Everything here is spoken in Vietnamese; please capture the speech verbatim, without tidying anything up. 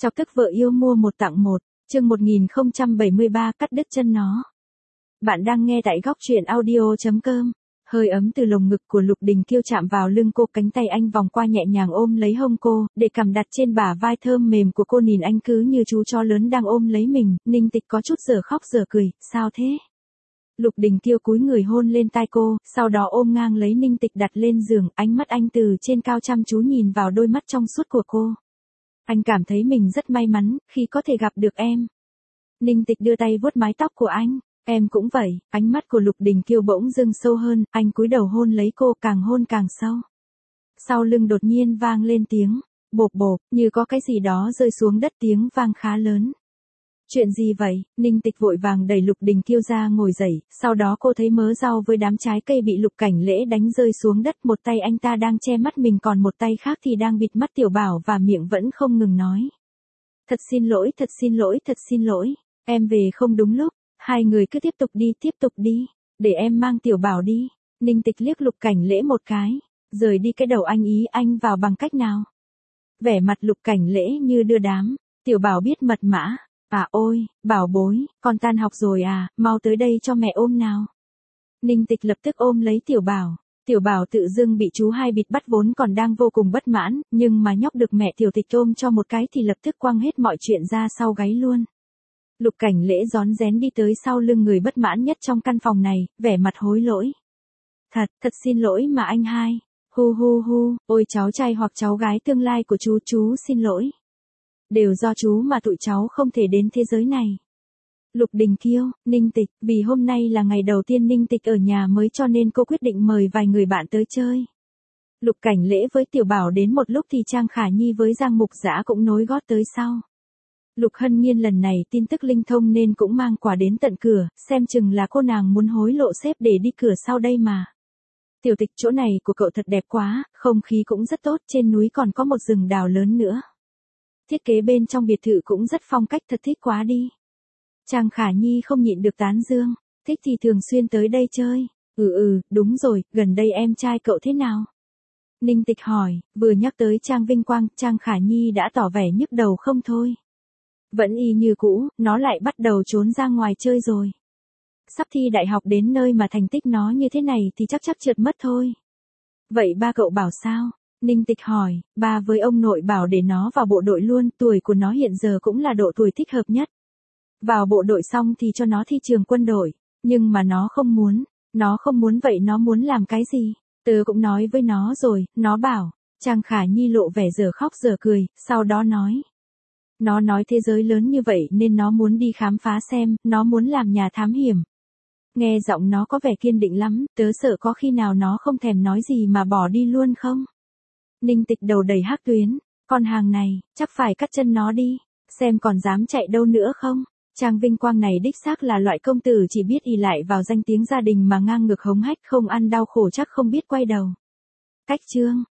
Chọc tức vợ yêu mua một tặng một, chương một nghìn không trăm bảy mươi ba cắt đứt chân nó. Bạn đang nghe tại góc truyện audio chấm com. Hơi ấm từ lồng ngực của Lục Đình Kiêu chạm vào lưng cô, cánh tay anh vòng qua nhẹ nhàng ôm lấy hông cô, để cằm đặt trên bả vai thơm mềm của cô, nhìn anh cứ như chú chó lớn đang ôm lấy mình. Ninh Tịch có chút dở khóc dở cười, sao thế? Lục Đình Kiêu cúi người hôn lên tai cô, sau đó ôm ngang lấy Ninh Tịch đặt lên giường, ánh mắt anh từ trên cao chăm chú nhìn vào đôi mắt trong suốt của cô. Anh cảm thấy mình rất may mắn khi có thể gặp được em. Ninh Tịch đưa tay vuốt mái tóc của anh. Em cũng vậy. Ánh mắt của Lục Đình Kiêu bỗng dưng sâu hơn, anh cúi đầu hôn lấy cô, càng hôn càng sâu. Sau lưng đột nhiên vang lên tiếng bộp bộp, như có cái gì đó rơi xuống đất, tiếng vang khá lớn. Chuyện gì vậy? Ninh Tịch vội vàng đẩy Lục Đình Kiêu ra ngồi dậy, sau đó cô thấy mớ rau với đám trái cây bị Lục Cảnh Lễ đánh rơi xuống đất, một tay anh ta đang che mắt mình, còn một tay khác thì đang bịt mắt Tiểu Bảo và miệng vẫn không ngừng nói. Thật xin lỗi, thật xin lỗi, thật xin lỗi, em về không đúng lúc, hai người cứ tiếp tục đi, tiếp tục đi, để em mang Tiểu Bảo đi. Ninh Tịch liếc Lục Cảnh Lễ một cái, rời đi cái đầu anh ý anh vào bằng cách nào? Vẻ mặt Lục Cảnh Lễ như đưa đám. Tiểu Bảo biết mật mã. À ôi, Bảo bối, con tan học rồi à, mau tới đây cho mẹ ôm nào. Ninh Tịch lập tức ôm lấy Tiểu Bảo. Tiểu Bảo tự dưng bị chú hai bịt bắt vốn còn đang vô cùng bất mãn, nhưng mà nhóc được mẹ Tiểu Tịch ôm cho một cái thì lập tức quăng hết mọi chuyện ra sau gáy luôn. Lục Cảnh Lễ rón rén đi tới sau lưng người bất mãn nhất trong căn phòng này, vẻ mặt hối lỗi. Thật, thật xin lỗi mà anh hai. Hu hu hu, ôi cháu trai hoặc cháu gái tương lai của chú, chú xin lỗi. Đều do chú mà tụi cháu không thể đến thế giới này. Lục Đình Kiêu, Ninh Tịch, vì hôm nay là ngày đầu tiên Ninh Tịch ở nhà mới cho nên cô quyết định mời vài người bạn tới chơi. Lục Cảnh Lễ với Tiểu Bảo đến một lúc thì Trang Khả Nhi với Giang Mục Dã cũng nối gót tới sau. Lục Hân Nhiên lần này tin tức linh thông nên cũng mang quà đến tận cửa, xem chừng là cô nàng muốn hối lộ sếp để đi cửa sau đây mà. Tiểu Tịch, chỗ này của cậu thật đẹp quá, không khí cũng rất tốt, trên núi còn có một rừng đào lớn nữa. Thiết kế bên trong biệt thự cũng rất phong cách, thật thích quá đi. Trang Khả Nhi không nhịn được tán dương, thích thì thường xuyên tới đây chơi. Ừ ừ, đúng rồi, gần đây em trai cậu thế nào? Ninh Tịch hỏi, vừa nhắc tới Trang Vinh Quang, Trang Khả Nhi đã tỏ vẻ nhức đầu không thôi. Vẫn y như cũ, nó lại bắt đầu trốn ra ngoài chơi rồi. Sắp thi đại học đến nơi mà thành tích nó như thế này thì chắc chắc trượt mất thôi. Vậy ba cậu bảo sao? Ninh Tịch hỏi, ba với ông nội bảo để nó vào bộ đội luôn, tuổi của nó hiện giờ cũng là độ tuổi thích hợp nhất. Vào bộ đội xong thì cho nó thi trường quân đội, nhưng mà nó không muốn, nó không muốn. Vậy nó muốn làm cái gì? Tớ cũng nói với nó rồi, nó bảo. Trang Khả Nhi lộ vẻ dở khóc dở cười, sau đó nói. Nó nói thế giới lớn như vậy nên nó muốn đi khám phá xem, nó muốn làm nhà thám hiểm. Nghe giọng nó có vẻ kiên định lắm, tớ sợ có khi nào nó không thèm nói gì mà bỏ đi luôn không? Ninh Tịch đầu đầy hắc tuyến, con hàng này, chắc phải cắt chân nó đi, xem còn dám chạy đâu nữa không? Trang Vinh Quang này đích xác là loại công tử chỉ biết ỷ lại vào danh tiếng gia đình mà ngang ngược hống hách, không ăn đau khổ chắc không biết quay đầu. Cách chương,